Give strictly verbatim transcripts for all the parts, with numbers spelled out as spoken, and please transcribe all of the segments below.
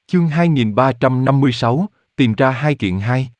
Chương hai nghìn ba trăm năm mươi sáu, tìm ra hai kiện hai.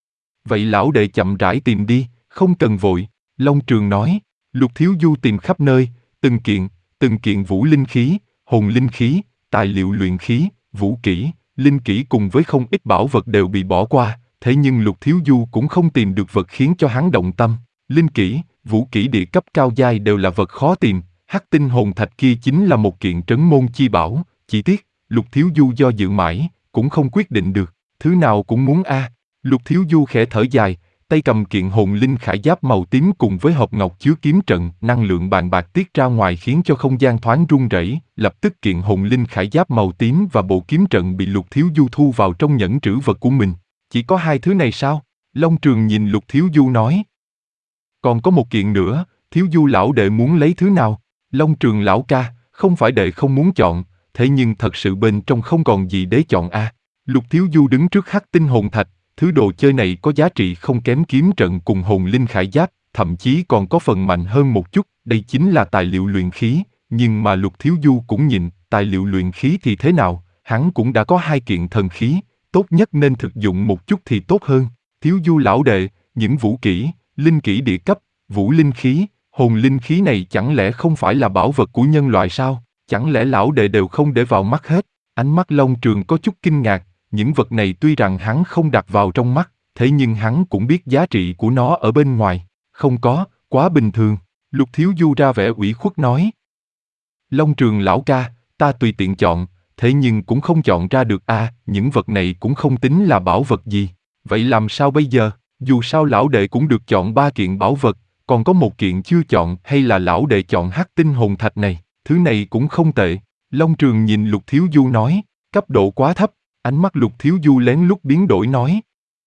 Vậy lão đệ chậm rãi tìm đi, không cần vội, Long Trường nói. Lục Thiếu Du tìm khắp nơi, từng kiện, từng kiện vũ linh khí, hồn linh khí, tài liệu luyện khí, vũ kỹ, linh kỹ cùng với không ít bảo vật đều bị bỏ qua, thế nhưng Lục Thiếu Du cũng không tìm được vật khiến cho hắn động tâm. Linh kỹ, vũ kỹ địa cấp cao giai đều là vật khó tìm, hắc tinh hồn thạch kia chính là một kiện trấn môn chi bảo, chỉ tiếc, Lục Thiếu Du do dự mãi, cũng không quyết định được, thứ nào cũng muốn a. À. Lục Thiếu Du khẽ thở dài, tay cầm kiện hồn linh khải giáp màu tím cùng với hộp ngọc chứa kiếm trận, năng lượng bàn bạc tiết ra ngoài khiến cho không gian thoáng rung rẩy, lập tức kiện hồn linh khải giáp màu tím và bộ kiếm trận bị Lục Thiếu Du thu vào trong nhẫn trữ vật của mình. Chỉ có hai thứ này sao? Long Trường nhìn Lục Thiếu Du nói. Còn có một kiện nữa, Thiếu Du lão đệ muốn lấy thứ nào? Long Trường lão ca, không phải đệ không muốn chọn, thế nhưng thật sự bên trong không còn gì để chọn a. À. Lục Thiếu Du đứng trước hắc tinh hồn thạch, thứ đồ chơi này có giá trị không kém kiếm trận cùng hồn linh khải giáp, thậm chí còn có phần mạnh hơn một chút, đây chính là tài liệu luyện khí, nhưng mà Lục Thiếu Du cũng nhìn, tài liệu luyện khí thì thế nào, hắn cũng đã có hai kiện thần khí, tốt nhất nên thực dụng một chút thì tốt hơn. Thiếu Du lão đệ, những vũ kỹ, linh kỹ địa cấp, vũ linh khí, hồn linh khí này chẳng lẽ không phải là bảo vật của nhân loại sao? Chẳng lẽ lão đệ đều không để vào mắt hết? Ánh mắt Long Trường có chút kinh ngạc, những vật này tuy rằng hắn không đặt vào trong mắt, thế nhưng hắn cũng biết giá trị của nó ở bên ngoài. Không có, quá bình thường. Lục Thiếu Du ra vẻ ủy khuất nói. Long Trường lão ca, ta tùy tiện chọn, thế nhưng cũng không chọn ra được a, à, những vật này cũng không tính là bảo vật gì. Vậy làm sao bây giờ? Dù sao lão đệ cũng được chọn ba kiện bảo vật, còn có một kiện chưa chọn, hay là lão đệ chọn hắc tinh hồn thạch này, thứ này cũng không tệ. Long Trường nhìn Lục Thiếu Du nói, cấp độ quá thấp, ánh mắt Lục Thiếu Du lén lút biến đổi nói.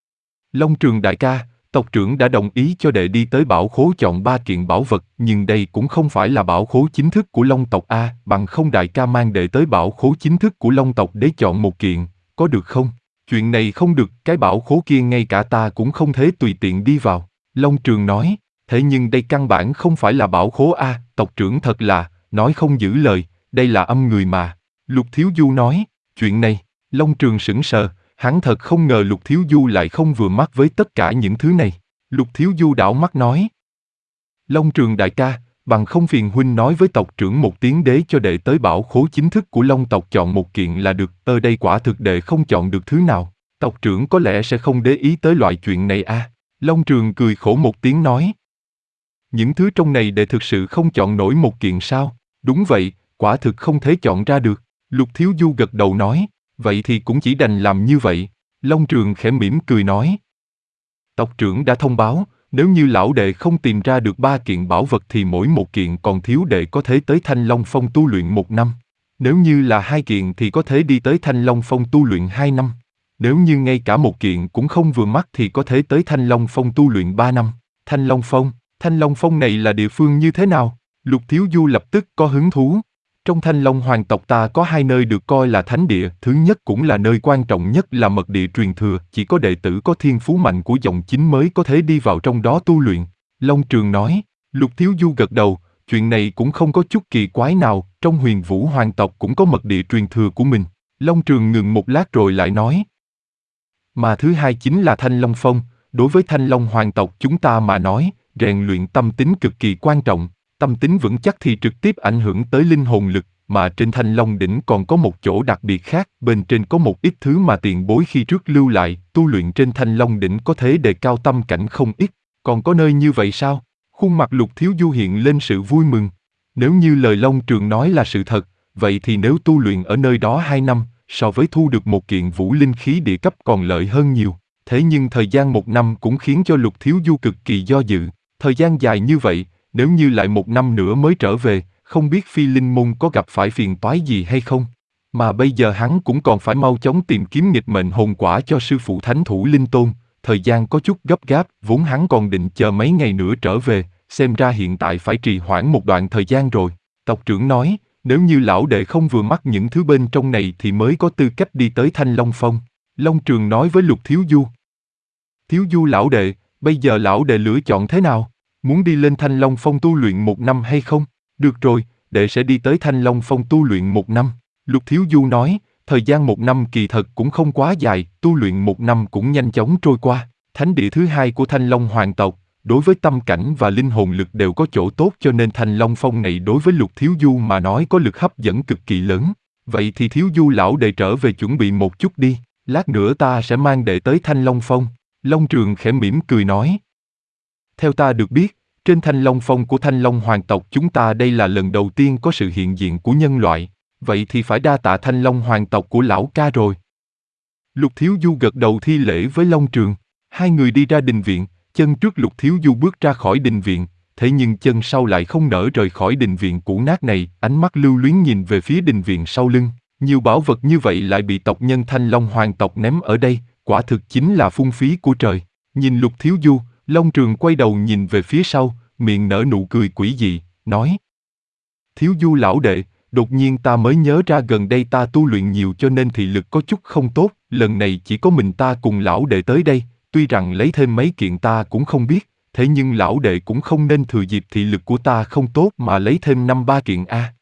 Long Trường đại ca, tộc trưởng đã đồng ý cho đệ đi tới bảo khố chọn ba kiện bảo vật, nhưng đây cũng không phải là bảo khố chính thức của Long tộc a, bằng không đại ca mang đệ tới bảo khố chính thức của Long tộc để chọn một kiện, có được không? Chuyện này không được, cái bảo khố kia ngay cả ta cũng không thể tùy tiện đi vào. Long Trường nói, thế nhưng đây căn bản không phải là bảo khố a, tộc trưởng thật là, nói không giữ lời, đây là âm người mà. Lục Thiếu Du nói, chuyện này, Long Trường sững sờ, hắn thật không ngờ Lục Thiếu Du lại không vừa mắt với tất cả những thứ này. Lục Thiếu Du đảo mắt nói, Long Trường đại ca, bằng không phiền huynh nói với tộc trưởng một tiếng đế cho đệ tới bảo khố chính thức của Long tộc chọn một kiện là được, ở đây quả thực đệ không chọn được thứ nào, tộc trưởng có lẽ sẽ không để ý tới loại chuyện này a. À. Long Trường cười khổ một tiếng nói, những thứ trong này đệ thực sự không chọn nổi một kiện sao? Đúng vậy, quả thực không thể chọn ra được. Lục Thiếu Du gật đầu nói, vậy thì cũng chỉ đành làm như vậy. Long Trường khẽ mỉm cười nói, tộc trưởng đã thông báo, nếu như lão đệ không tìm ra được ba kiện bảo vật thì mỗi một kiện còn thiếu đệ có thể tới Thanh Long Phong tu luyện một năm. Nếu như là hai kiện thì có thể đi tới Thanh Long Phong tu luyện hai năm. Nếu như ngay cả một kiện cũng không vừa mắt thì có thể tới Thanh Long Phong tu luyện ba năm. Thanh Long Phong, Thanh Long Phong này là địa phương như thế nào? Lục Thiếu Du lập tức có hứng thú. Trong Thanh Long hoàng tộc ta có hai nơi được coi là thánh địa, thứ nhất cũng là nơi quan trọng nhất là mật địa truyền thừa, chỉ có đệ tử có thiên phú mạnh của dòng chính mới có thể đi vào trong đó tu luyện. Long Trường nói, Lục Thiếu Du gật đầu, chuyện này cũng không có chút kỳ quái nào, trong Huyền Vũ hoàng tộc cũng có mật địa truyền thừa của mình. Long Trường ngừng một lát rồi lại nói, mà thứ hai chính là Thanh Long Phong, đối với Thanh Long hoàng tộc chúng ta mà nói, rèn luyện tâm tính cực kỳ quan trọng. Tâm tính vững chắc thì trực tiếp ảnh hưởng tới linh hồn lực, mà trên Thanh Long đỉnh còn có một chỗ đặc biệt khác, bên trên có một ít thứ mà tiền bối khi trước lưu lại, tu luyện trên Thanh Long đỉnh có thể đề cao tâm cảnh không ít, còn có nơi như vậy sao? Khuôn mặt Lục Thiếu Du hiện lên sự vui mừng. Nếu như lời Long Trường nói là sự thật, vậy thì nếu tu luyện ở nơi đó hai năm, so với thu được một kiện vũ linh khí địa cấp còn lợi hơn nhiều. Thế nhưng thời gian một năm cũng khiến cho Lục Thiếu Du cực kỳ do dự, thời gian dài như vậy, nếu như lại một năm nữa mới trở về, không biết Phi Linh Môn có gặp phải phiền toái gì hay không. Mà bây giờ hắn cũng còn phải mau chóng tìm kiếm nghịch mệnh hồn quả cho sư phụ Thánh Thủ Linh Tôn, thời gian có chút gấp gáp, vốn hắn còn định chờ mấy ngày nữa trở về, xem ra hiện tại phải trì hoãn một đoạn thời gian rồi. Tộc trưởng nói, nếu như lão đệ không vừa mắt những thứ bên trong này thì mới có tư cách đi tới Thanh Long Phong. Long Trường nói với Lục Thiếu Du. Thiếu Du lão đệ, bây giờ lão đệ lựa chọn thế nào? Muốn đi lên Thanh Long Phong tu luyện một năm hay không? Được rồi, đệ sẽ đi tới Thanh Long Phong tu luyện một năm. Lục Thiếu Du nói, thời gian một năm kỳ thật cũng không quá dài, tu luyện một năm cũng nhanh chóng trôi qua. Thánh địa thứ hai của Thanh Long Hoàng tộc, đối với tâm cảnh và linh hồn lực đều có chỗ tốt cho nên Thanh Long Phong này đối với Lục Thiếu Du mà nói có lực hấp dẫn cực kỳ lớn. Vậy thì Thiếu Du lão đệ trở về chuẩn bị một chút đi, lát nữa ta sẽ mang đệ tới Thanh Long Phong. Long Trường khẽ mỉm cười nói. Theo ta được biết, trên Thanh Long Phong của Thanh Long Hoàng tộc chúng ta đây là lần đầu tiên có sự hiện diện của nhân loại, vậy thì phải đa tạ Thanh Long Hoàng tộc của lão ca rồi. Lục Thiếu Du gật đầu thi lễ với Long Trường, hai người đi ra đình viện, chân trước Lục Thiếu Du bước ra khỏi đình viện, thế nhưng chân sau lại không nỡ rời khỏi đình viện cũ nát này, ánh mắt lưu luyến nhìn về phía đình viện sau lưng, nhiều bảo vật như vậy lại bị tộc nhân Thanh Long Hoàng tộc ném ở đây, quả thực chính là phung phí của trời. Nhìn Lục Thiếu Du, Long Trường quay đầu nhìn về phía sau, miệng nở nụ cười quỷ dị, nói: Thiếu Du lão đệ, đột nhiên ta mới nhớ ra gần đây ta tu luyện nhiều cho nên thị lực có chút không tốt, lần này chỉ có mình ta cùng lão đệ tới đây, tuy rằng lấy thêm mấy kiện ta cũng không biết, thế nhưng lão đệ cũng không nên thừa dịp thị lực của ta không tốt mà lấy thêm năm ba kiện a.